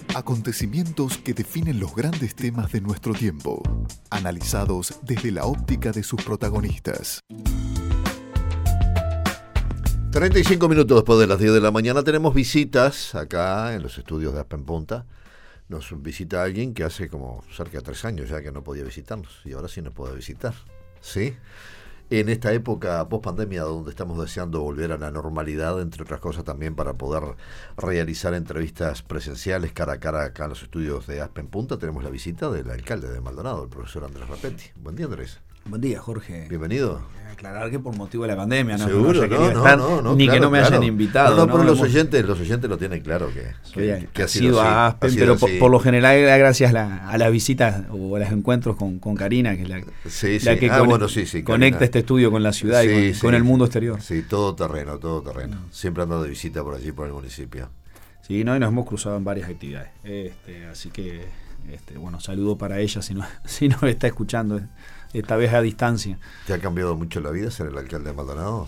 Acontecimientos que definen los grandes temas de nuestro tiempo, analizados desde la óptica de sus protagonistas. 35 minutos después de las 10 de la mañana tenemos visitas acá en los estudios de Aspen Punta. Nos visita alguien que hace como cerca de 3 años ya que no podía visitarnos y ahora sí nos puede visitar, ¿sí? En esta época post-pandemia donde estamos deseando volver a la normalidad, entre otras cosas también para poder realizar entrevistas presenciales cara a cara acá en los estudios de Aspen Punta, tenemos la visita del alcalde de Maldonado, el profesor Andrés Rapetti. Buen día, Andrés. Buen día, Jorge. Bienvenido. Aclarar que por motivo de la pandemia, ¿no? Seguro, no, ni claro, que no me hayan invitado. No, pero los oyentes lo tienen claro que ha sido a Aspen, pero por lo general era gracias a las visitas o a los encuentros con Karina, que es la que conecta Karina. Este estudio con la ciudad y con el mundo exterior. Sí, todo terreno. Siempre ando de visita por allí, por el municipio. Sí, no, y nos hemos cruzado en varias actividades. Así que, saludo para ella si nos está escuchando. Esta vez a distancia. ¿Te ha cambiado mucho la vida ser el alcalde de Maldonado?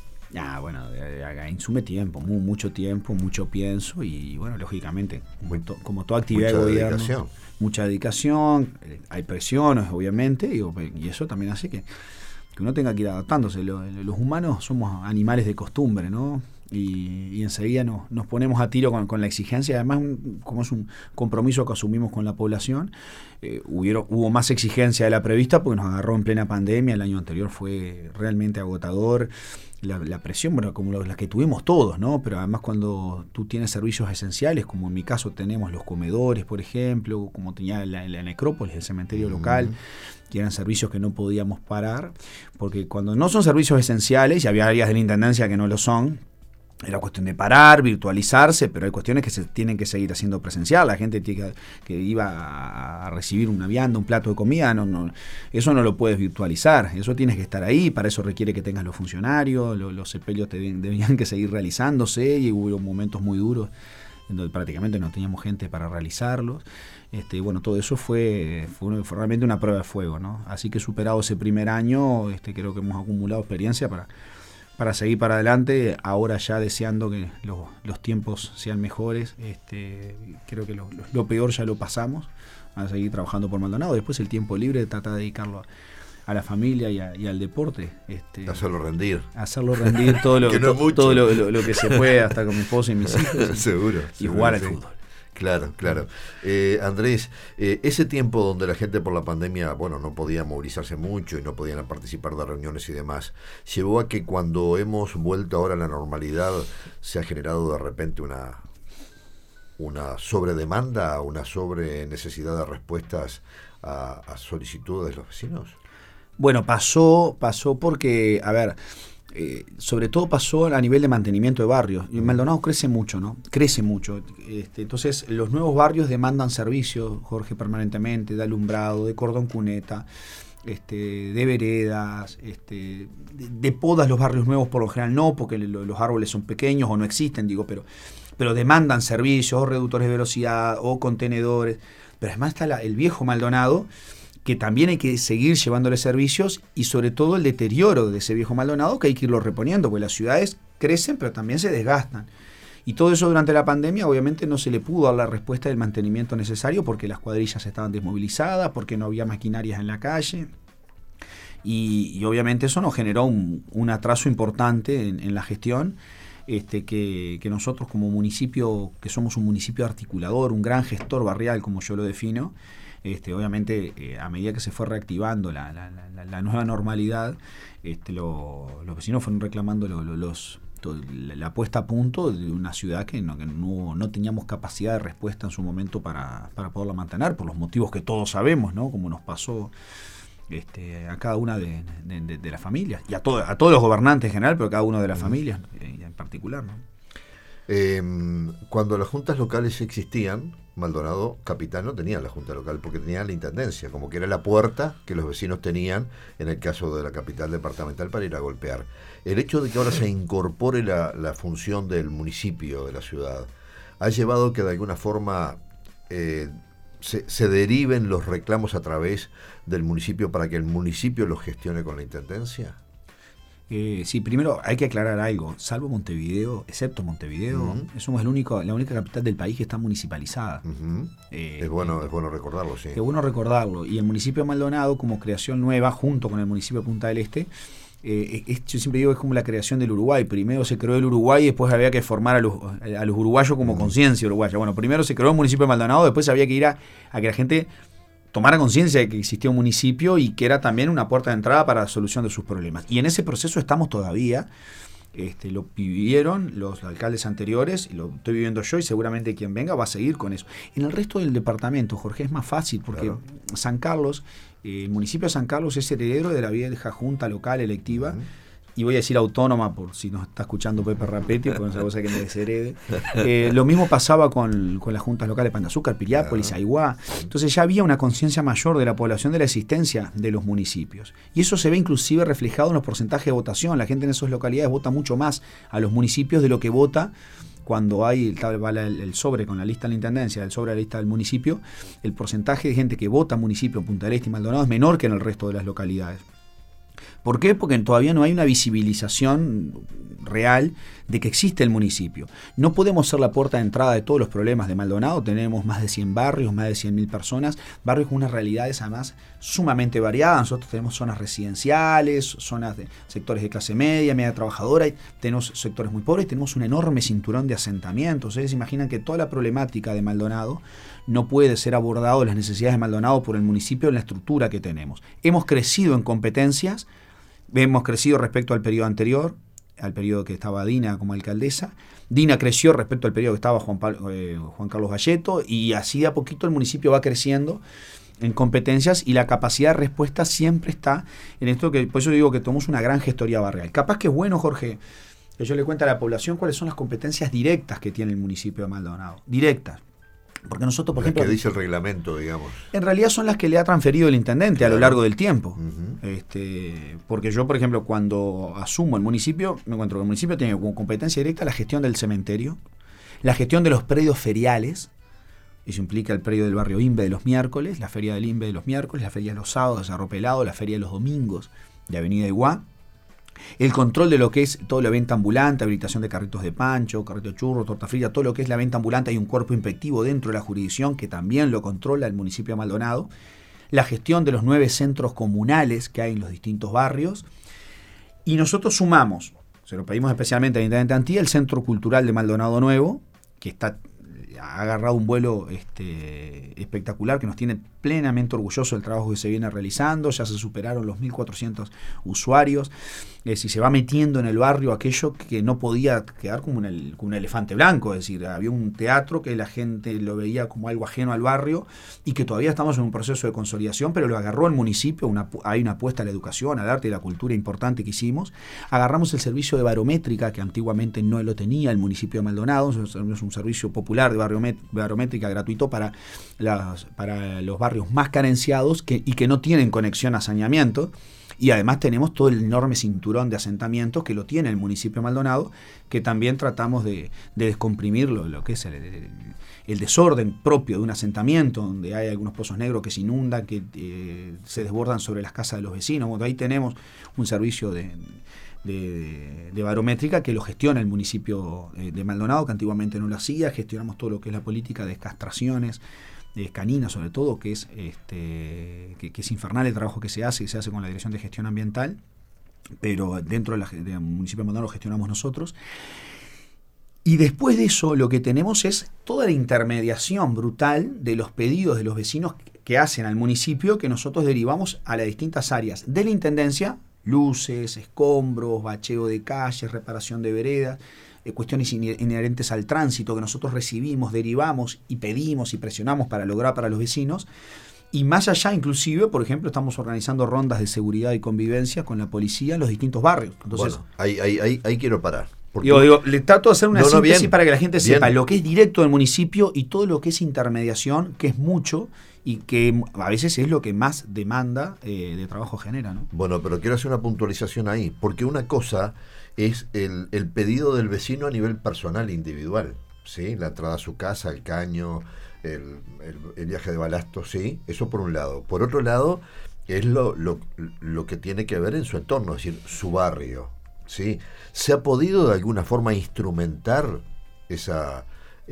Insume tiempo, mucho tiempo, mucho pienso y bueno, lógicamente, como toda actividad de gobierno, mucha dedicación, hay presiones obviamente y eso también hace que uno tenga que ir adaptándose. Los humanos somos animales de costumbre, ¿no? Y enseguida nos ponemos a tiro con la exigencia. Además, como es un compromiso que asumimos con la población, hubo más exigencia de la prevista porque nos agarró en plena pandemia. El año anterior fue realmente agotador. La presión, como la que tuvimos todos, ¿no? Pero además cuando tú tienes servicios esenciales, como en mi caso tenemos los comedores, por ejemplo, como tenía la necrópolis, el cementerio local, que eran servicios que no podíamos parar, porque cuando no son servicios esenciales, y había áreas de la intendencia que no lo son, era cuestión de parar, virtualizarse, pero hay cuestiones que se tienen que seguir haciendo presencial. La gente que iba a recibir una vianda, un plato de comida, eso no lo puedes virtualizar, eso tienes que estar ahí, para eso requiere que tengas los funcionarios, los sepelios debían que seguir realizándose y hubo momentos muy duros en donde prácticamente no teníamos gente para realizarlos. Todo eso fue realmente una prueba de fuego, ¿no? Así que superado ese primer año, creo que hemos acumulado experiencia para seguir para adelante, ahora ya deseando que los tiempos sean mejores. Creo que lo peor ya lo pasamos, a seguir trabajando por Maldonado. Después el tiempo libre trata de dedicarlo a la familia y al deporte. Hacerlo rendir todo lo que se puede, hasta con mi esposa y mis hijos. Seguro. Y jugar al fútbol. Claro. Andrés, ese tiempo donde la gente por la pandemia, no podía movilizarse mucho y no podían participar de reuniones y demás, llevó a que cuando hemos vuelto ahora a la normalidad se ha generado de repente una sobredemanda, una sobre necesidad de respuestas a solicitudes de los vecinos. Bueno, pasó porque, sobre todo pasó a nivel de mantenimiento de barrios. Y Maldonado crece mucho, ¿no? Crece mucho. Entonces, los nuevos barrios demandan servicios, Jorge, permanentemente, de alumbrado, de cordón cuneta, de veredas, de podas. Los barrios nuevos por lo general no, porque los árboles son pequeños o no existen, pero demandan servicios, o reductores de velocidad, o contenedores. Pero además está el viejo Maldonado, que también hay que seguir llevándole servicios y sobre todo el deterioro de ese viejo Maldonado que hay que irlo reponiendo, porque las ciudades crecen pero también se desgastan. Y todo eso durante la pandemia obviamente no se le pudo dar la respuesta del mantenimiento necesario porque las cuadrillas estaban desmovilizadas, porque no había maquinarias en la calle y obviamente eso nos generó un atraso importante en la gestión. Que nosotros como municipio, que somos un municipio articulador, un gran gestor barrial como yo lo defino, obviamente a medida que se fue reactivando la nueva normalidad, los vecinos fueron reclamando la puesta a punto de una ciudad que no teníamos capacidad de respuesta en su momento para poderla mantener, por los motivos que todos sabemos, ¿no? Como nos pasó a cada una de las familias y a todos los gobernantes en general, pero a cada una de las familias en particular, ¿no? Cuando las juntas locales existían, Maldonado capital no tenía la junta local porque tenía la intendencia, como que era la puerta que los vecinos tenían en el caso de la capital departamental para ir a golpear. El hecho de que ahora se incorpore la función del municipio de la ciudad ha llevado que de alguna forma se deriven los reclamos a través del municipio para que el municipio los gestione con la intendencia. Sí, primero hay que aclarar algo. Salvo Montevideo, excepto Montevideo, somos la única capital del país que está municipalizada. Es bueno recordarlo, sí. Es bueno recordarlo. Y el municipio de Maldonado, como creación nueva, junto con el municipio de Punta del Este, yo siempre digo que es como la creación del Uruguay. Primero se creó el Uruguay y después había que formar a los uruguayos como conciencia uruguaya. Bueno, primero se creó el municipio de Maldonado, después había que ir a que la gente tomara conciencia de que existía un municipio y que era también una puerta de entrada para la solución de sus problemas. Y en ese proceso estamos todavía. Lo vivieron los alcaldes anteriores, y lo estoy viviendo yo, y seguramente quien venga va a seguir con eso. En el resto del departamento, Jorge, es más fácil, porque claro, San Carlos, el municipio de San Carlos es heredero de la vieja junta local electiva, y voy a decir autónoma por si nos está escuchando Pepe Rapetti, porque no es una cosa que me desherede. Lo mismo pasaba con las juntas locales de Pan de Azúcar, Piriápolis, Aiguá. Entonces ya había una conciencia mayor de la población de la existencia de los municipios. Y eso se ve inclusive reflejado en los porcentajes de votación. La gente en esas localidades vota mucho más a los municipios de lo que vota cuando hay el sobre con la lista de la intendencia, el sobre de la lista del municipio. El porcentaje de gente que vota municipio en Punta del Este y Maldonado es menor que en el resto de las localidades. ¿Por qué? Porque todavía no hay una visibilización real de que existe el municipio. No podemos ser la puerta de entrada de todos los problemas de Maldonado. Tenemos más de 100 barrios, más de 100.000 personas, barrios con unas realidades además sumamente variadas. Nosotros tenemos zonas residenciales, zonas de sectores de clase media trabajadora, y tenemos sectores muy pobres, y tenemos un enorme cinturón de asentamientos. Ustedes se imaginan que toda la problemática de Maldonado no puede ser abordado, las necesidades de Maldonado, por el municipio en la estructura que tenemos. Hemos crecido en competencias, hemos crecido respecto al periodo anterior, al periodo que estaba Dina como alcaldesa. Dina creció respecto al periodo que estaba Juan Carlos Valleto, y así de a poquito el municipio va creciendo en competencias, y la capacidad de respuesta siempre está en esto, que por eso digo que tomamos una gran gestoría barrial. Capaz que es bueno, Jorge, que yo le cuente a la población cuáles son las competencias directas que tiene el municipio de Maldonado. Directas. Porque nosotros, por ejemplo, que dice el reglamento, digamos. En realidad son las que le ha transferido el intendente, claro, a lo largo del tiempo. Porque yo, por ejemplo, cuando asumo el municipio, me encuentro que el municipio tiene como competencia directa la gestión del cementerio, la gestión de los predios feriales. Eso implica el predio del barrio Imbe de los miércoles, la feria del Imbe de los miércoles, la feria de los sábados de Cerro Pelado, la feria de los domingos de Avenida Iguá. El control de lo que es toda la venta ambulante, habilitación de carritos de pancho, carrito de churro, torta frita, todo lo que es la venta ambulante. Hay un cuerpo inspectivo dentro de la jurisdicción que también lo controla el municipio de Maldonado. La gestión de los 9 centros comunales que hay en los distintos barrios. Y nosotros sumamos, se lo pedimos especialmente al intendente Antía, el Centro Cultural de Maldonado Nuevo, que ha agarrado un vuelo espectacular, que nos tiene plenamente orgullosos del trabajo que se viene realizando. Ya se superaron los 1.400 usuarios. Si se va metiendo en el barrio aquello que no podía quedar como un elefante blanco, es decir, había un teatro que la gente lo veía como algo ajeno al barrio, y que todavía estamos en un proceso de consolidación, pero lo agarró el municipio. Hay una apuesta a la educación, al arte y la cultura importante que hicimos. Agarramos el servicio de barométrica, que antiguamente no lo tenía el municipio de Maldonado. Es un servicio popular de barométrica gratuito para los barrios más carenciados y que no tienen conexión a saneamiento. Y además tenemos todo el enorme cinturón de asentamientos que lo tiene el municipio de Maldonado, que también tratamos de descomprimir lo que es el desorden propio de un asentamiento, donde hay algunos pozos negros que se inundan, que se desbordan sobre las casas de los vecinos. Bueno, ahí tenemos un servicio de barométrica que lo gestiona el municipio de Maldonado, que antiguamente no lo hacía. Gestionamos todo lo que es la política de castraciones caninas, sobre todo, que es infernal el trabajo que se hace con la Dirección de Gestión Ambiental, pero dentro del municipio de Maldonado lo gestionamos nosotros. Y después de eso lo que tenemos es toda la intermediación brutal de los pedidos de los vecinos que hacen al municipio, que nosotros derivamos a las distintas áreas de la intendencia: luces, escombros, bacheo de calles, reparación de veredas, cuestiones inherentes al tránsito que nosotros recibimos, derivamos y pedimos y presionamos para lograr para los vecinos. Y más allá, inclusive, por ejemplo, estamos organizando rondas de seguridad y convivencia con la policía en los distintos barrios. Entonces, bueno, ahí quiero parar. Le trato de hacer una síntesis bien, para que la gente sepa lo que es directo del municipio y todo lo que es intermediación, que es mucho y que a veces es lo que más demanda de trabajo genera, ¿no? Bueno, pero quiero hacer una puntualización ahí, porque una cosa es el pedido del vecino a nivel personal, individual, ¿sí? La entrada a su casa, el caño, el viaje de balasto, ¿sí? Eso por un lado. Por otro lado, es lo que tiene que ver en su entorno, es decir, su barrio, ¿sí? ¿Se ha podido de alguna forma instrumentar esa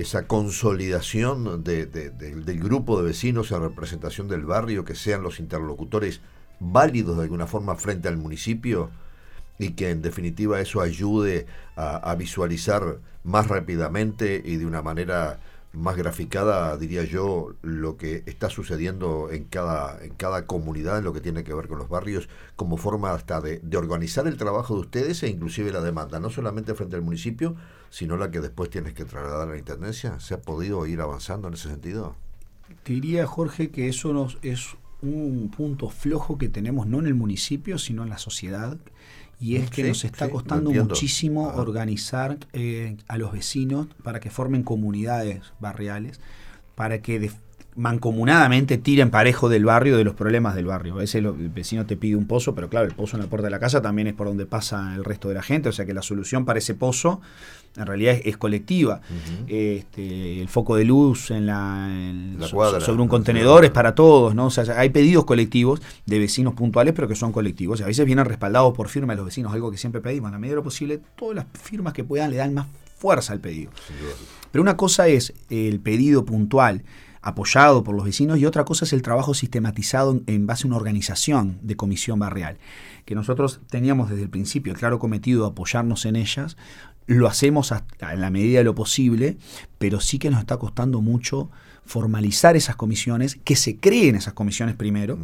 consolidación del grupo de vecinos en representación del barrio, que sean los interlocutores válidos de alguna forma frente al municipio, y que en definitiva eso ayude a visualizar más rápidamente y de una manera más graficada, diría yo, lo que está sucediendo en cada comunidad en lo que tiene que ver con los barrios, como forma hasta de organizar el trabajo de ustedes e inclusive la demanda, no solamente frente al municipio, sino la que después tienes que trasladar a la intendencia? ¿Se ha podido ir avanzando en ese sentido? Te diría, Jorge, que eso es un punto flojo que tenemos no en el municipio, sino en la sociedad, y es que nos está costando muchísimo organizar a los vecinos para que formen comunidades barriales, para que mancomunadamente tiren parejo del barrio, de los problemas del barrio. A veces el vecino te pide un pozo, pero claro, el pozo en la puerta de la casa también es por donde pasa el resto de la gente, o sea que la solución para ese pozo en realidad es colectiva. Uh-huh. El foco de luz en la cuadra, sobre un contenedor es para todos, ¿no? O sea, hay pedidos colectivos de vecinos puntuales, pero que son colectivos. Y a veces vienen respaldados por firma de los vecinos, algo que siempre pedimos. En la medida de lo posible, todas las firmas que puedan le dan más fuerza al pedido. Sí. Pero una cosa es el pedido puntual apoyado por los vecinos, y otra cosa es el trabajo sistematizado en base a una organización de comisión barrial, que nosotros teníamos desde el principio el claro cometido de apoyarnos en ellas. Lo hacemos en la medida de lo posible, pero sí que nos está costando mucho formalizar esas comisiones, que se creen esas comisiones primero,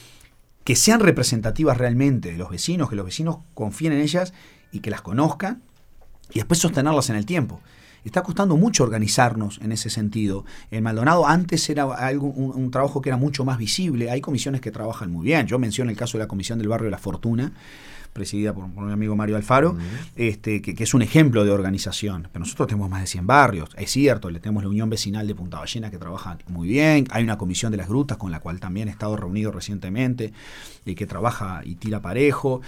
que sean representativas realmente de los vecinos, que los vecinos confíen en ellas y que las conozcan, y después sostenerlas en el tiempo. Está costando mucho organizarnos en ese sentido. En Maldonado antes era un trabajo que era mucho más visible. Hay comisiones que trabajan muy bien. Yo menciono el caso de la Comisión del Barrio La Fortuna, presidida por mi amigo Mario Alfaro, que es un ejemplo de organización. Pero nosotros tenemos más de 100 barrios. Es cierto, le tenemos la Unión Vecinal de Punta Ballena que trabaja muy bien. Hay una comisión de las grutas con la cual también he estado reunido recientemente, que trabaja y tira parejo.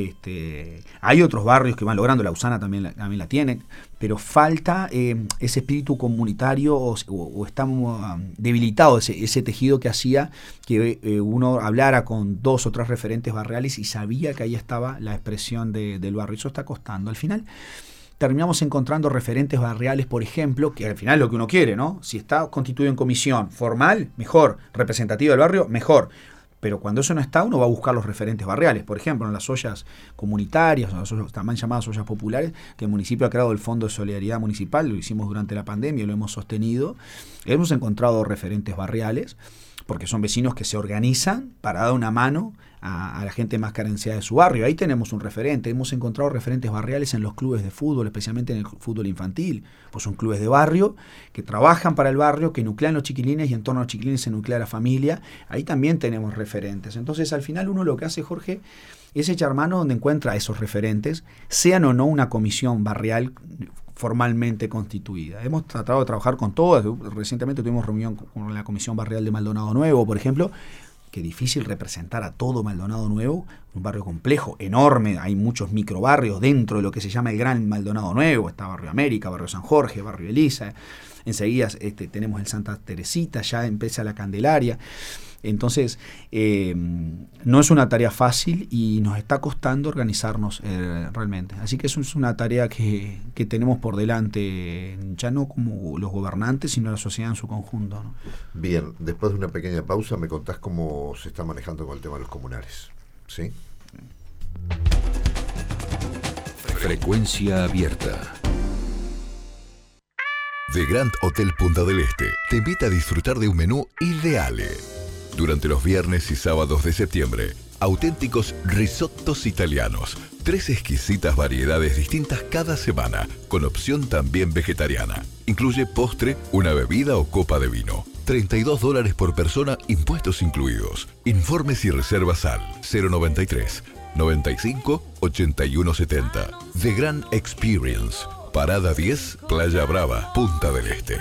Hay otros barrios que van logrando, la Usana también la tiene, pero falta ese espíritu comunitario o estamos debilitados ese tejido que hacía que uno hablara con 2 o 3 referentes barriales y sabía que ahí estaba la expresión del barrio. Eso está costando. Al final terminamos encontrando referentes barriales, por ejemplo, que al final es lo que uno quiere, ¿no? Si está constituido en comisión formal, mejor. Representativa del barrio, mejor. Pero cuando eso no está, uno va a buscar los referentes barriales. Por ejemplo, en las ollas comunitarias, las ollas, también llamadas ollas populares, que el municipio ha creado el Fondo de Solidaridad Municipal, lo hicimos durante la pandemia, lo hemos sostenido. Hemos encontrado referentes barriales, porque son vecinos que se organizan para dar una mano a la gente más carenciada de su barrio. Ahí tenemos un referente. Hemos encontrado referentes barriales en los clubes de fútbol, especialmente en el fútbol infantil. Pues son clubes de barrio que trabajan para el barrio, que nuclean los chiquilines y en torno a los chiquilines se nuclea la familia. Ahí también tenemos referentes. Entonces, al final uno lo que hace, Jorge, es echar mano donde encuentra esos referentes, sean o no una comisión barrial formalmente constituida. Hemos tratado de trabajar con todas. Recientemente tuvimos reunión con la Comisión Barrial de Maldonado Nuevo, por ejemplo. Qué difícil representar a todo Maldonado Nuevo, un barrio complejo, enorme, hay muchos microbarrios dentro de lo que se llama el Gran Maldonado Nuevo. Está Barrio América, Barrio San Jorge, Barrio Elisa, enseguida tenemos el Santa Teresita, ya empieza la Candelaria. Entonces, no es una tarea fácil y nos está costando organizarnos realmente. Así que eso es una tarea que tenemos por delante, ya no como los gobernantes, sino la sociedad en su conjunto, ¿no? Bien, después de una pequeña pausa me contás cómo se está manejando con el tema de los comunales, ¿sí? Frecuencia abierta. The Grand Hotel Punta del Este te invita a disfrutar de un menú ideal. Durante los viernes y sábados de septiembre, auténticos risottos italianos, 3 exquisitas variedades distintas cada semana, con opción también vegetariana. Incluye postre, una bebida o copa de vino. $32 por persona, impuestos incluidos. Informes y reservas al 093 95 81 70. The Grand Experience, Parada 10, Playa Brava, Punta del Este.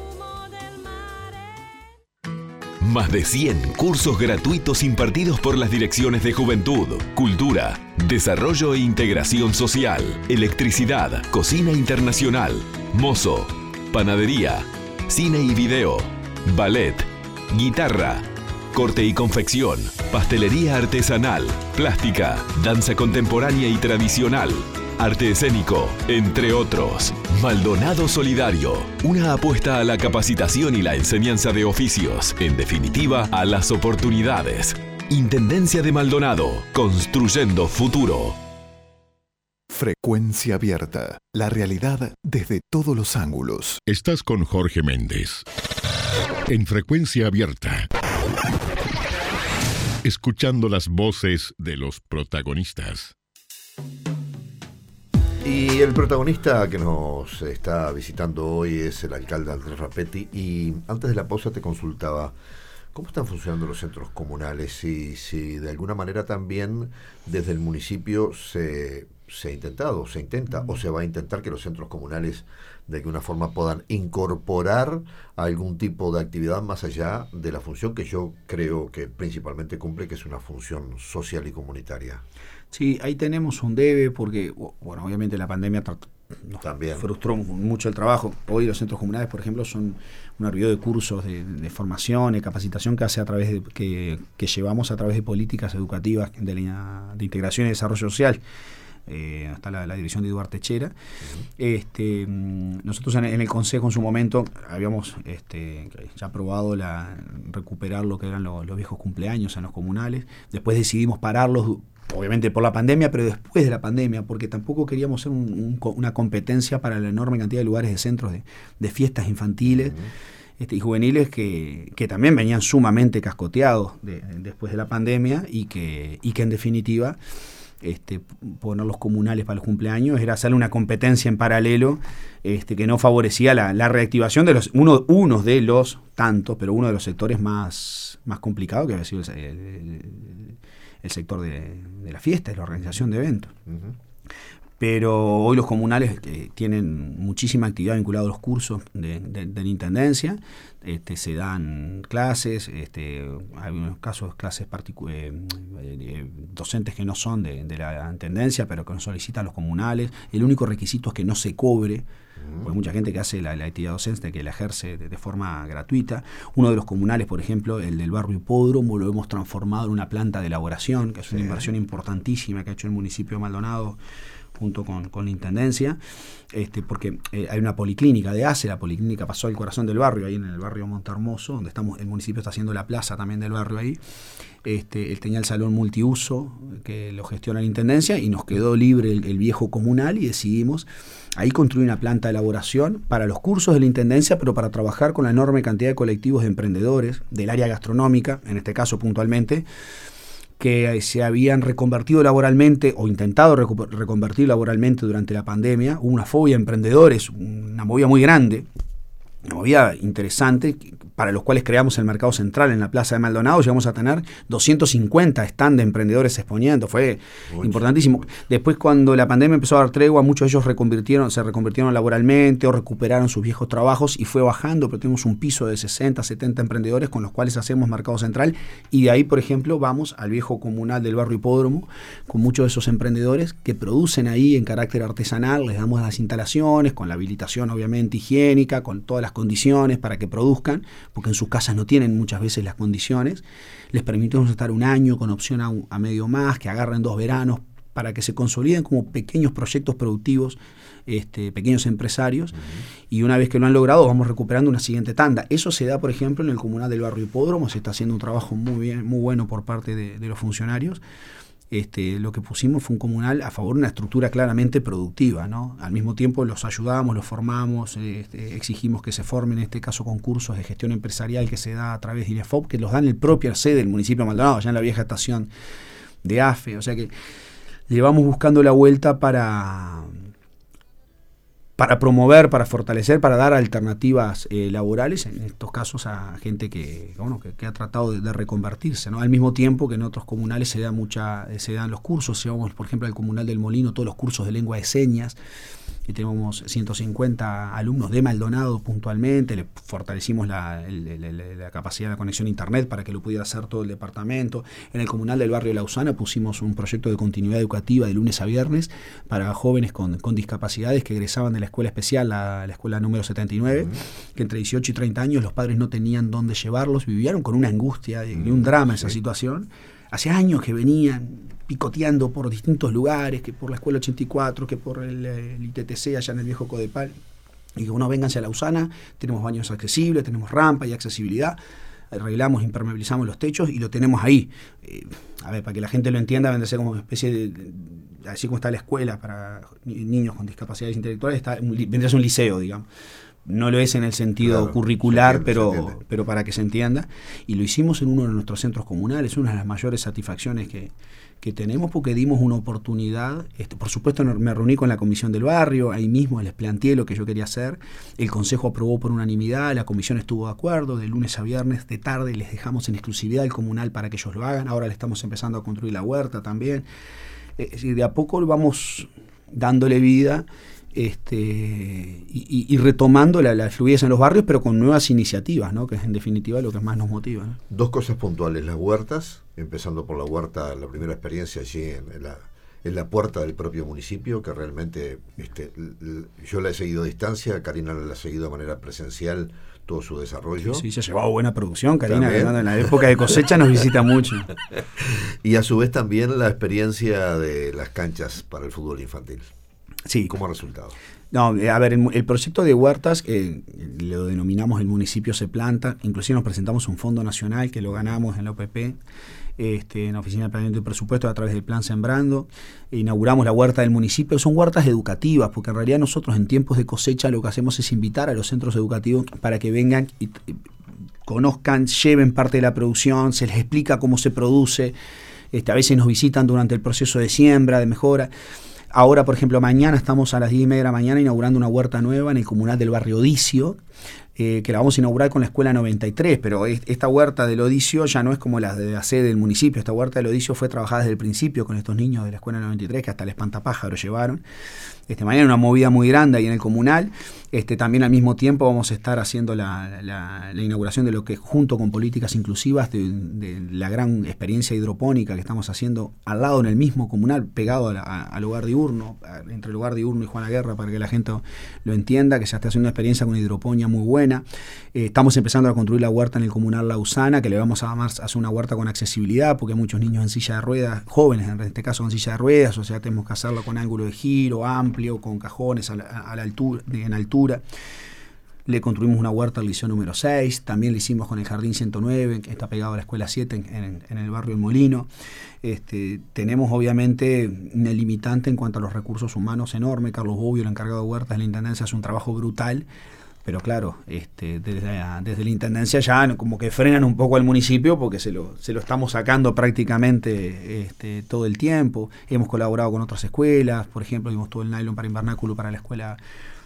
Más de 100 cursos gratuitos impartidos por las direcciones de Juventud, Cultura, Desarrollo e Integración Social, Electricidad, Cocina Internacional, Mozo, Panadería, Cine y Video, Ballet, Guitarra, Corte y Confección, Pastelería Artesanal, Plástica, Danza Contemporánea y Tradicional, arte escénico, entre otros. Maldonado Solidario, una apuesta a la capacitación y la enseñanza de oficios, en definitiva, a las oportunidades. Intendencia de Maldonado, construyendo futuro. Frecuencia abierta, la realidad desde todos los ángulos. Estás con Jorge Méndez. En Frecuencia Abierta. Escuchando las voces de los protagonistas. Y el protagonista que nos está visitando hoy es el alcalde Andrés Rapetti. Y antes de la pausa te consultaba, ¿cómo están funcionando los centros comunales? Y si de alguna manera también desde el municipio se intenta o se va a intentar que los centros comunales de alguna forma puedan incorporar algún tipo de actividad más allá de la función que yo creo que principalmente cumple, que es una función social y comunitaria. Sí, ahí tenemos un debe porque, bueno, obviamente la pandemia nos frustró mucho el trabajo. Hoy los centros comunales, por ejemplo, son un hervidero de cursos de formación y capacitación que hace a través de que llevamos a través de políticas educativas de integración y desarrollo social. Está la dirección de Eduardo Techera. Nosotros en el Consejo en su momento habíamos ya aprobado recuperar lo que eran los viejos cumpleaños en los comunales. Después decidimos pararlos, obviamente por la pandemia, pero después de la pandemia, porque tampoco queríamos ser una competencia para la enorme cantidad de lugares de centros de fiestas infantiles y juveniles que también venían sumamente cascoteados después de la pandemia y que en definitiva poner los comunales para los cumpleaños era hacerle una competencia en paralelo que no favorecía la reactivación de uno de los tantos, pero uno de los sectores más complicados, que había sido el sector de la fiesta, de la organización de eventos. Uh-huh. Pero hoy los comunales tienen muchísima actividad vinculada a los cursos de la Intendencia. Se dan clases, hay unos casos clases docentes que no son de la Intendencia, pero que nos solicitan los comunales. El único requisito es que no se cobre, porque hay mucha gente que hace la actividad docente que la ejerce de forma gratuita. Uno de los comunales, por ejemplo, el del barrio Hipódromo, lo hemos transformado en una planta de elaboración, que es una inversión importantísima que ha hecho el municipio de Maldonado junto con la Intendencia, porque hay una policlínica de ACE, la policlínica pasó al corazón del barrio, ahí en el barrio Montehermoso, donde el municipio está haciendo la plaza también del barrio ahí. Él tenía el salón multiuso que lo gestiona la Intendencia y nos quedó libre el viejo comunal y decidimos ahí construir una planta de elaboración para los cursos de la Intendencia, pero para trabajar con la enorme cantidad de colectivos de emprendedores del área gastronómica, en este caso puntualmente, que se habían reconvertido laboralmente o intentado reconvertir laboralmente durante la pandemia. Hubo una fobia de emprendedores, una movida muy grande, una movida interesante, para los cuales creamos el mercado central en la Plaza de Maldonado. Llegamos a tener 250 stand de emprendedores exponiendo, fue importantísimo. Después, cuando la pandemia empezó a dar tregua, muchos de ellos se reconvirtieron laboralmente o recuperaron sus viejos trabajos y fue bajando, pero tenemos un piso de 60, 70 emprendedores con los cuales hacemos mercado central, y de ahí, por ejemplo, vamos al viejo comunal del barrio Hipódromo con muchos de esos emprendedores que producen ahí en carácter artesanal. Les damos las instalaciones con la habilitación obviamente higiénica, con todas las condiciones para que produzcan, porque en sus casas no tienen muchas veces las condiciones. Les permitimos estar un año con opción a medio más, que agarren 2 veranos, para que se consoliden como pequeños proyectos productivos, pequeños empresarios, y una vez que lo han logrado vamos recuperando una siguiente tanda. Eso se da, por ejemplo, en el comunal del barrio Hipódromo. Se está haciendo un trabajo muy bueno por parte de los funcionarios. Lo que pusimos fue un comunal a favor de una estructura claramente productiva, ¿no? Al mismo tiempo los ayudamos, los formamos, exigimos que se formen, en este caso, concursos de gestión empresarial que se da a través de INEFOP, que los dan el propio sede del municipio de Maldonado, allá en la vieja estación de AFE. O sea que llevamos buscando la vuelta para promover, para fortalecer, para dar alternativas laborales, en estos casos a gente que ha tratado de reconvertirse, ¿no? Al mismo tiempo que en otros comunales se dan los cursos. Llevamos, por ejemplo, al comunal del Molino todos los cursos de lengua de señas, y tenemos 150 alumnos de Maldonado puntualmente. Le fortalecimos la capacidad de la conexión a internet para que lo pudiera hacer todo el departamento. En el comunal del barrio Lausana pusimos un proyecto de continuidad educativa de lunes a viernes para jóvenes con discapacidades que egresaban de la escuela especial, la escuela número 79, que entre 18 y 30 años los padres no tenían dónde llevarlos, vivieron con una angustia y un drama esa situación. hace años que venían picoteando por distintos lugares, que por la Escuela 84, que por el ITTC allá en el viejo Codepal. Y que uno vénganse a Lausana, tenemos baños accesibles, tenemos rampa y accesibilidad, arreglamos, impermeabilizamos los techos y lo tenemos ahí. A ver, para que la gente lo entienda, vendría a ser como una especie de, así como está la escuela para niños con discapacidades intelectuales, vendría a ser un liceo, digamos. No lo es en el sentido curricular, pero para que se entienda. Y lo hicimos en uno de nuestros centros comunales, una de las mayores satisfacciones que tenemos, porque dimos una oportunidad. Por supuesto, me reuní con la comisión del barrio, ahí mismo les planteé lo que yo quería hacer. El consejo aprobó por unanimidad, la comisión estuvo de acuerdo, de lunes a viernes, de tarde les dejamos en exclusividad el comunal para que ellos lo hagan. Ahora le estamos empezando a construir la huerta también. Es decir, de a poco vamos dándole vida. Y retomando la fluidez en los barrios, pero con nuevas iniciativas, ¿no? Que es en definitiva lo que más nos motiva, ¿no? Dos cosas puntuales: las huertas, empezando por la huerta, la primera experiencia allí en la puerta del propio municipio, que realmente yo la he seguido a distancia, Karina la ha seguido de manera presencial todo su desarrollo. Sí, se ha llevado buena producción, Karina, que en la época de cosecha nos visita mucho. Y a su vez también la experiencia de las canchas para el fútbol infantil. Sí. ¿Cómo resultado? No, a ver, el proyecto de huertas, lo denominamos El Municipio se Planta, inclusive nos presentamos un fondo nacional que lo ganamos en la OPP, en la Oficina de Planeamiento y Presupuesto a través del Plan Sembrando. Inauguramos la huerta del municipio. Son huertas educativas, porque en realidad nosotros en tiempos de cosecha lo que hacemos es invitar a los centros educativos para que vengan y conozcan, lleven parte de la producción, se les explica cómo se produce. A veces nos visitan durante el proceso de siembra, de mejora. Ahora, por ejemplo, mañana estamos a las 10:30 de la mañana inaugurando una huerta nueva en el comunal del barrio Odicio, que la vamos a inaugurar con la escuela 93, pero esta huerta del Odicio ya no es como la de la sede del municipio. Esta huerta del Odicio fue trabajada desde el principio con estos niños de la escuela 93, que hasta el espantapájaros llevaron. Mañana una movida muy grande ahí en el comunal. También al mismo tiempo vamos a estar haciendo la inauguración de lo que, junto con políticas inclusivas, de la gran experiencia hidropónica que estamos haciendo al lado en el mismo comunal, pegado al hogar diurno, entre el hogar diurno y Juana Guerra, para que la gente lo entienda, que se está haciendo una experiencia con hidroponía muy buena. Estamos empezando a construir la huerta en el comunal Lausana, que le vamos a hacer una huerta con accesibilidad, porque hay muchos niños en silla de ruedas, jóvenes en este caso en silla de ruedas, o sea, tenemos que hacerlo con ángulo de giro amplio, con cajones a la altura, en altura. Le construimos una huerta al liceo número 6, también le hicimos con el jardín 109, que está pegado a la escuela 7 en el barrio El Molino. Tenemos obviamente una limitante en cuanto a los recursos humanos enorme. Carlos Bobbio, el encargado de huertas de la Intendencia, hace un trabajo brutal, pero claro, desde la Intendencia ya como que frenan un poco al municipio, porque se lo estamos sacando prácticamente todo el tiempo. Hemos colaborado con otras escuelas, por ejemplo, dimos todo el nylon para invernáculo para la escuela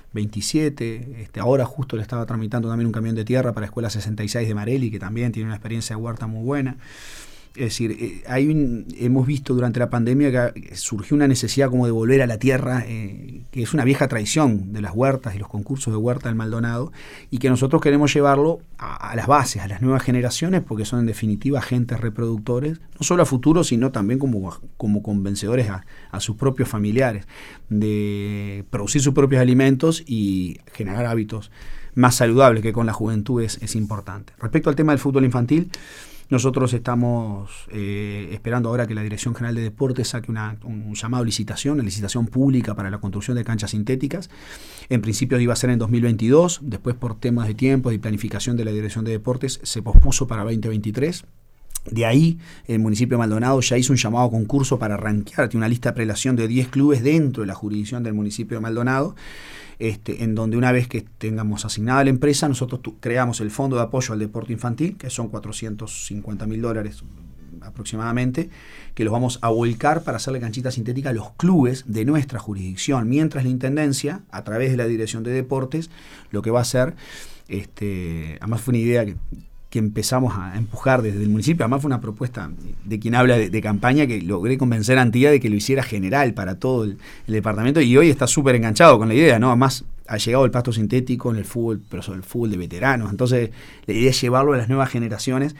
27, ahora justo le estaba tramitando también un camión de tierra para la escuela 66 de Marelli, que también tiene una experiencia de huerta muy buena. Es decir, hemos visto durante la pandemia que surgió una necesidad como de volver a la tierra, que es una vieja tradición de las huertas y los concursos de huerta del Maldonado, y que nosotros queremos llevarlo a las bases, a las nuevas generaciones, porque son en definitiva agentes reproductores, no solo a futuro, sino también como convencedores a sus propios familiares, de producir sus propios alimentos y generar hábitos más saludables, que con la juventud es importante. Respecto al tema del fútbol infantil, nosotros estamos esperando ahora que la Dirección General de Deportes saque un llamado a licitación, una licitación pública para la construcción de canchas sintéticas. En principio iba a ser en 2022, después por temas de tiempo y planificación de la Dirección de Deportes se pospuso para 2023. De ahí, el municipio de Maldonado ya hizo un llamado a concurso para rankear, tiene una lista de prelación de 10 clubes dentro de la jurisdicción del municipio de Maldonado, en donde una vez que tengamos asignada la empresa, nosotros creamos el Fondo de Apoyo al Deporte Infantil, que son $450,000 aproximadamente, que los vamos a volcar para hacerle canchita sintética a los clubes de nuestra jurisdicción, mientras la Intendencia, a través de la Dirección de Deportes, lo que va a hacer, además fue una idea que empezamos a empujar desde el municipio, además fue una propuesta de quien habla de campaña, que logré convencer a Antía de que lo hiciera general para todo el departamento, y hoy está súper enganchado con la idea, ¿no? Además ha llegado el pasto sintético en el fútbol, pero sobre el fútbol de veteranos, entonces la idea es llevarlo a las nuevas generaciones.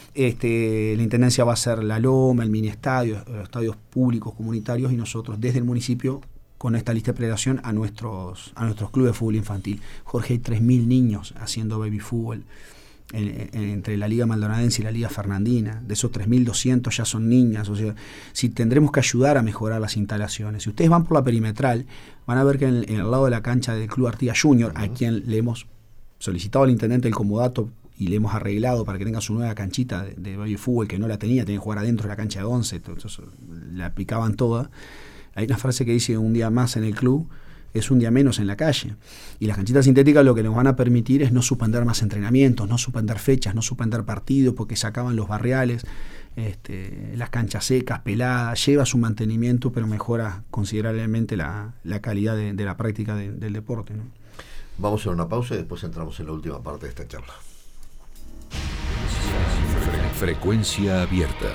La Intendencia va a ser la Loma, el mini estadio, los estadios públicos comunitarios, y nosotros desde el municipio con esta lista de prelación a nuestros clubes de fútbol infantil. Jorge, hay 3.000 niños haciendo baby fútbol entre la Liga Maldonadense y la Liga Fernandina. De esos 3.200 ya son niñas. O sea, si tendremos que ayudar a mejorar las instalaciones. Si ustedes van por la perimetral, van a ver que en el lado de la cancha del Club Artigas Junior, a quien le hemos solicitado al intendente el comodato y le hemos arreglado para que tenga su nueva canchita de baby fútbol, que no la tenía que jugar adentro de la cancha de 11, entonces la aplicaban toda. Hay una frase que dice: un día más en el club es un día menos en la calle. Y las canchitas sintéticas lo que nos van a permitir es no suspender más entrenamientos, no suspender fechas, no suspender partidos, porque se acaban los barriales, las canchas secas, peladas, lleva su mantenimiento, pero mejora considerablemente la calidad de la práctica del deporte, ¿no? Vamos a hacer una pausa y después entramos en la última parte de esta charla. Frecuencia abierta.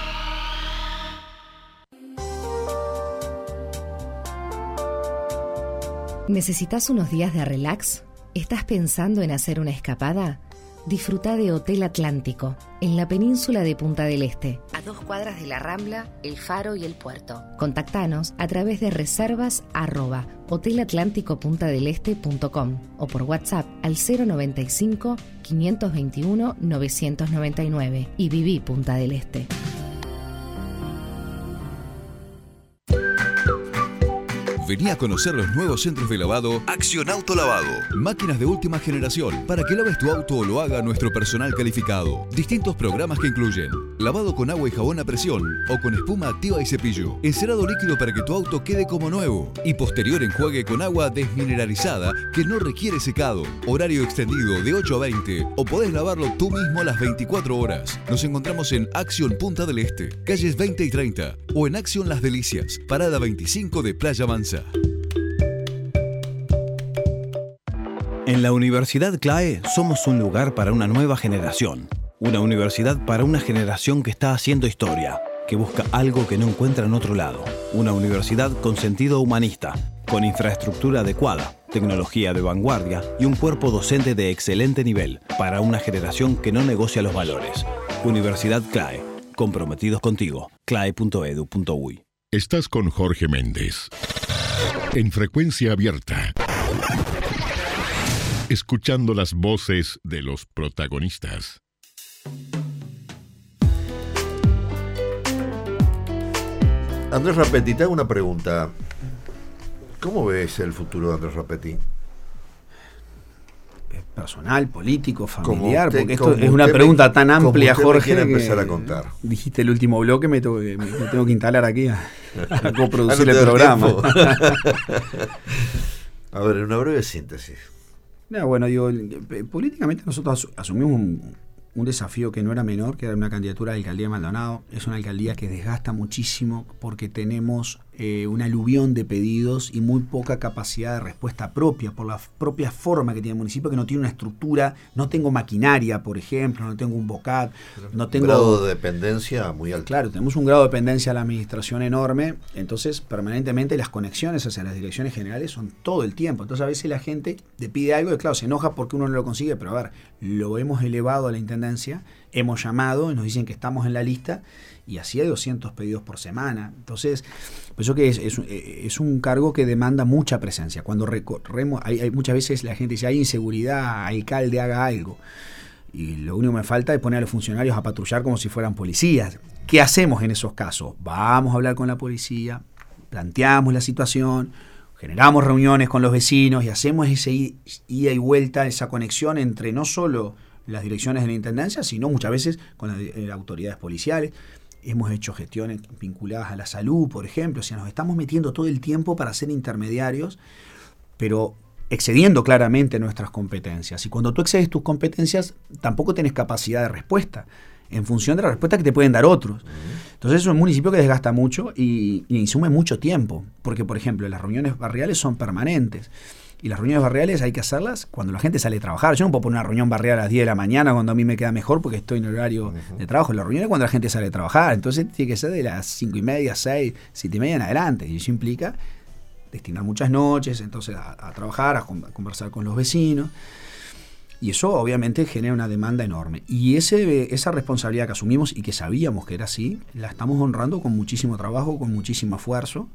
¿Necesitas unos días de relax? ¿Estás pensando en hacer una escapada? Disfruta de Hotel Atlántico, en la península de Punta del Este, a 2 cuadras de la Rambla, el Faro y el Puerto. Contactanos a través de reservas@hotelatlánticopuntadeleste.com o por WhatsApp al 095 521 999 y viví Punta del Este. Vení a conocer los nuevos centros de lavado Acción Auto Lavado. Máquinas de última generación para que laves tu auto o lo haga nuestro personal calificado. Distintos programas que incluyen lavado con agua y jabón a presión o con espuma activa y cepillo. Encerado líquido para que tu auto quede como nuevo. Y posterior enjuague con agua desmineralizada que no requiere secado. Horario extendido de 8 a 20 o podés lavarlo tú mismo a las 24 horas. Nos encontramos en Acción Punta del Este, calles 20 y 30 o en Acción Las Delicias, parada 25 de Playa Mansa. En la Universidad CLAE somos un lugar para una nueva generación. Una universidad para una generación que está haciendo historia, que busca algo que no encuentra en otro lado. Una universidad con sentido humanista, con infraestructura adecuada, tecnología de vanguardia y un cuerpo docente de excelente nivel para una generación que no negocia los valores. Universidad CLAE, comprometidos contigo. clae.edu.uy. Estás con Jorge Méndez en Frecuencia Abierta, escuchando las voces de los protagonistas. Andrés Rapetti, te hago una pregunta. ¿Cómo ves el futuro de Andrés Rapetti? Personal, político, familiar, porque esto es una pregunta tan amplia, Jorge, que empezar a contar. Dijiste el último bloque, me tengo que instalar aquí a coproducir el programa. A ver, en una breve síntesis. No, bueno, digo, políticamente nosotros asumimos un desafío que no era menor, que era una candidatura a la alcaldía de Maldonado. Es una alcaldía que desgasta muchísimo porque tenemos una aluvión de pedidos y muy poca capacidad de respuesta propia, por la propia forma que tiene el municipio, que no tiene una estructura. No tengo maquinaria, por ejemplo, no tengo un BOCAD, no tengo... Un grado de dependencia muy alto. Claro, tenemos un grado de dependencia a la administración enorme, entonces permanentemente las conexiones hacia las direcciones generales son todo el tiempo. Entonces a veces la gente te pide algo y claro, se enoja porque uno no lo consigue, pero a ver, lo hemos elevado a la intendencia, hemos llamado y nos dicen que estamos en la lista y así hay 200 pedidos por semana. Entonces, pues eso que es un cargo que demanda mucha presencia. Cuando recorremos, hay muchas veces la gente dice, hay inseguridad, alcalde, haga algo. Y lo único que me falta es poner a los funcionarios a patrullar como si fueran policías. ¿Qué hacemos en esos casos? Vamos a hablar con la policía, planteamos la situación, generamos reuniones con los vecinos y hacemos ese ida y vuelta, esa conexión entre no solo las direcciones de la intendencia, sino muchas veces con las autoridades policiales. Hemos hecho gestiones vinculadas a la salud, por ejemplo. O sea, nos estamos metiendo todo el tiempo para ser intermediarios, pero excediendo claramente nuestras competencias. Y cuando tú excedes tus competencias, tampoco tienes capacidad de respuesta, en función de la respuesta que te pueden dar otros. Entonces es un municipio que desgasta mucho y insume mucho tiempo, porque, por ejemplo, las reuniones barriales son permanentes. Y las reuniones barriales hay que hacerlas cuando la gente sale a trabajar. Yo no puedo poner una reunión barrial a las 10 de la mañana cuando a mí me queda mejor porque estoy en horario de trabajo. La reunión es cuando la gente sale a trabajar. Entonces tiene que ser de las 5:30, 6, 7:30 en adelante. Y eso implica destinar muchas noches entonces a trabajar, a conversar con los vecinos. Y eso obviamente genera una demanda enorme. Y esa responsabilidad que asumimos y que sabíamos que era así, la estamos honrando con muchísimo trabajo, con muchísimo esfuerzo,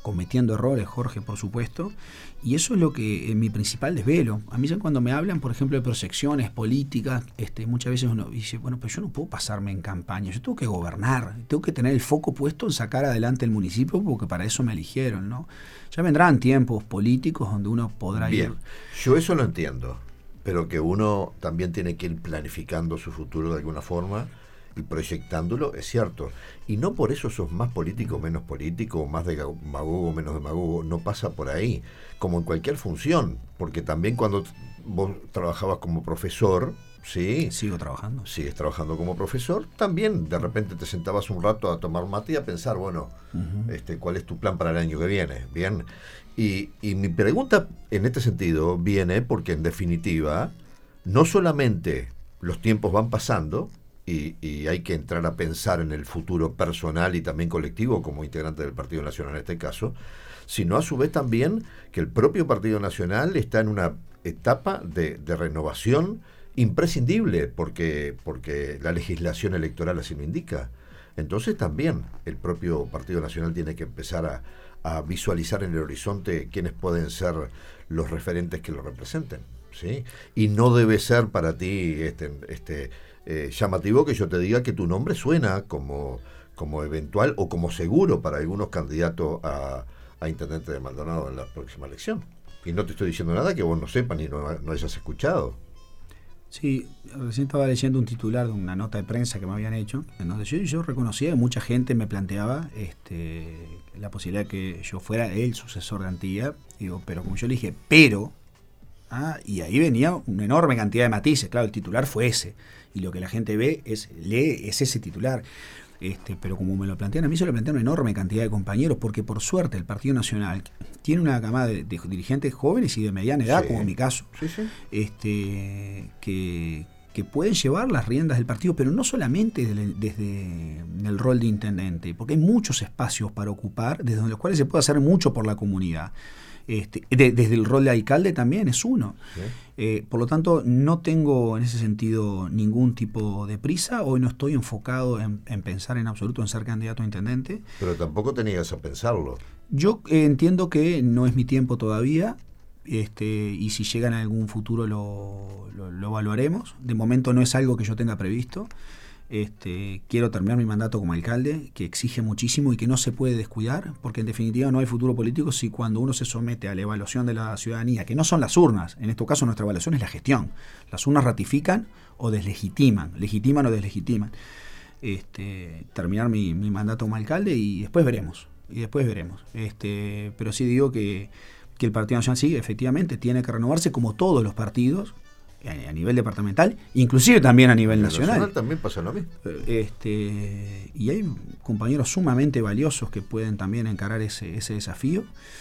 cometiendo errores, Jorge, por supuesto, y eso es lo que mi principal desvelo. A mí cuando me hablan, por ejemplo, de proyecciones políticas, muchas veces uno dice, bueno, pero yo no puedo pasarme en campaña, yo tengo que gobernar, tengo que tener el foco puesto en sacar adelante el municipio, porque para eso me eligieron, ¿no? Ya vendrán tiempos políticos donde uno podrá ir. Yo eso lo entiendo, pero que uno también tiene que ir planificando su futuro de alguna forma y proyectándolo, es cierto. Y no por eso sos más político, menos político, o más demagogo, menos demagogo. No pasa por ahí. Como en cualquier función. Porque también cuando vos trabajabas como profesor, ¿sí? Sigo trabajando. Sigues trabajando como profesor. También de repente te sentabas un rato a tomar mate y a pensar, bueno, ¿cuál es tu plan para el año que viene? Bien. Y mi pregunta en este sentido viene porque en definitiva, no solamente los tiempos van pasando, y hay que entrar a pensar en el futuro personal y también colectivo como integrante del Partido Nacional en este caso, sino a su vez también que el propio Partido Nacional está en una etapa de renovación imprescindible porque la legislación electoral así lo indica. Entonces también el propio Partido Nacional tiene que empezar a visualizar en el horizonte quiénes pueden ser los referentes que lo representen, ¿sí? Y no debe ser para ti llamativo que yo te diga que tu nombre suena como eventual o como seguro para algunos candidatos a intendente de Maldonado en la próxima elección. Y no te estoy diciendo nada que vos no sepas ni no hayas escuchado. Sí, recién estaba leyendo un titular de una nota de prensa que me habían hecho, en donde yo reconocía que mucha gente me planteaba la posibilidad de que yo fuera el sucesor de Antía. Digo, pero como yo le dije, y ahí venía una enorme cantidad de matices. Claro, el titular fue ese. Y lo que la gente lee es ese titular. Pero como me lo plantean a mí, se lo plantean una enorme cantidad de compañeros, porque por suerte el Partido Nacional tiene una camada de dirigentes jóvenes y de mediana edad, como en mi caso, que pueden llevar las riendas del partido, pero no solamente desde el rol de intendente, porque hay muchos espacios para ocupar, desde los cuales se puede hacer mucho por la comunidad. Desde el rol de alcalde también es uno. Por lo tanto, no tengo en ese sentido ningún tipo de prisa. Hoy no estoy enfocado en pensar en absoluto en ser candidato a intendente. Pero tampoco tenías a pensarlo. Yo entiendo que no es mi tiempo todavía. Y si llega en algún futuro lo evaluaremos. De momento no es algo que yo tenga previsto. Quiero terminar mi mandato como alcalde, que exige muchísimo y que no se puede descuidar, porque en definitiva no hay futuro político si cuando uno se somete a la evaluación de la ciudadanía, que no son las urnas, en este caso nuestra evaluación es la gestión. Las urnas ratifican o legitiman o deslegitiman. Terminar mi mandato como alcalde y después veremos. Pero sí digo que el Partido Nacional sí, efectivamente, tiene que renovarse como todos los partidos, a nivel departamental, inclusive también a nivel nacional. También pasa lo mismo. Y hay compañeros sumamente valiosos que pueden también encarar ese desafío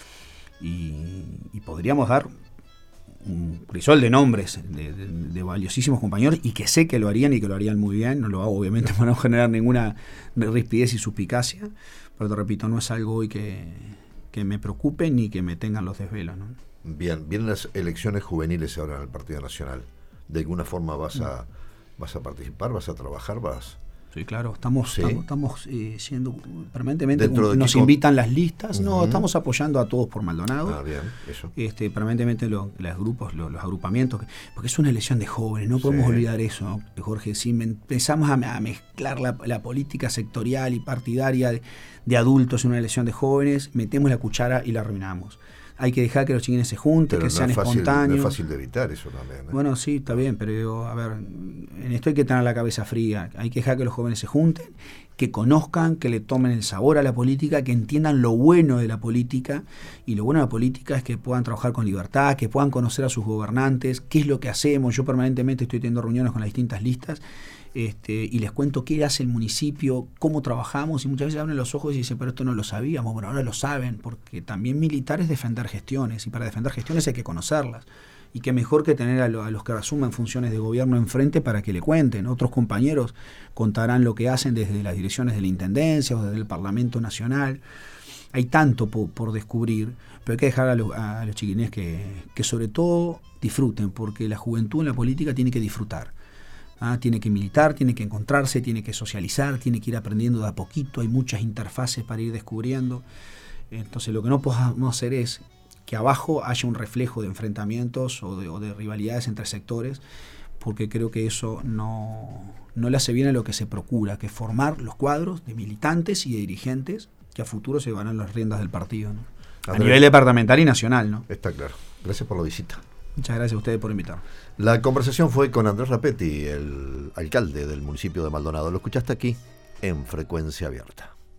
y podríamos dar un crisol de nombres de valiosísimos compañeros y que sé que lo harían y que lo harían muy bien. No lo hago obviamente para no generar ninguna rispidez y suspicacia, pero te repito, no es algo hoy que me preocupe ni que me tengan los desvelos, ¿no? Bien, vienen las elecciones juveniles ahora en el Partido Nacional. ¿De alguna forma vas a participar, vas a trabajar, Sí, claro, estamos siendo permanentemente, nos invitan las listas, estamos apoyando a Todos por Maldonado. Bien, eso. Permanentemente los grupos, los agrupamientos, porque es una elección de jóvenes, no podemos olvidar eso, ¿no? Jorge, si empezamos a mezclar la política sectorial y partidaria de adultos en una elección de jóvenes, metemos la cuchara y la arruinamos. Hay que dejar que los chiquines se junten, que sean espontáneos. No es fácil de evitar eso también, ¿eh? Bueno, sí, está bien, pero a ver, en esto hay que tener la cabeza fría. Hay que dejar que los jóvenes se junten, que conozcan, que le tomen el sabor a la política, que entiendan lo bueno de la política. Y lo bueno de la política es que puedan trabajar con libertad, que puedan conocer a sus gobernantes, qué es lo que hacemos. Yo permanentemente estoy teniendo reuniones con las distintas listas. Y les cuento qué hace el municipio, cómo trabajamos, y muchas veces abren los ojos y dicen, pero esto no lo sabíamos. Bueno, ahora lo saben, porque también militar es defender gestiones, y para defender gestiones hay que conocerlas. Y qué mejor que tener a los que asuman funciones de gobierno enfrente para que le cuenten. Otros compañeros contarán lo que hacen desde las direcciones de la Intendencia o desde el Parlamento Nacional. Hay tanto por descubrir, pero hay que dejar a los chiquines que sobre todo disfruten, porque la juventud en la política tiene que disfrutar. Tiene que militar, tiene que encontrarse, tiene que socializar, tiene que ir aprendiendo de a poquito. Hay muchas interfaces para ir descubriendo. Entonces lo que no podemos hacer es que abajo haya un reflejo de enfrentamientos o de rivalidades entre sectores, porque creo que eso no le hace bien a lo que se procura, que es formar los cuadros de militantes y de dirigentes que a futuro se van a las riendas del partido, ¿no? A nivel departamental y nacional, ¿no? Está claro. Gracias por la visita. Muchas gracias a ustedes por invitarme. La conversación fue con Andrés Rapetti, el alcalde del municipio de Maldonado. Lo escuchaste aquí en Frecuencia Abierta.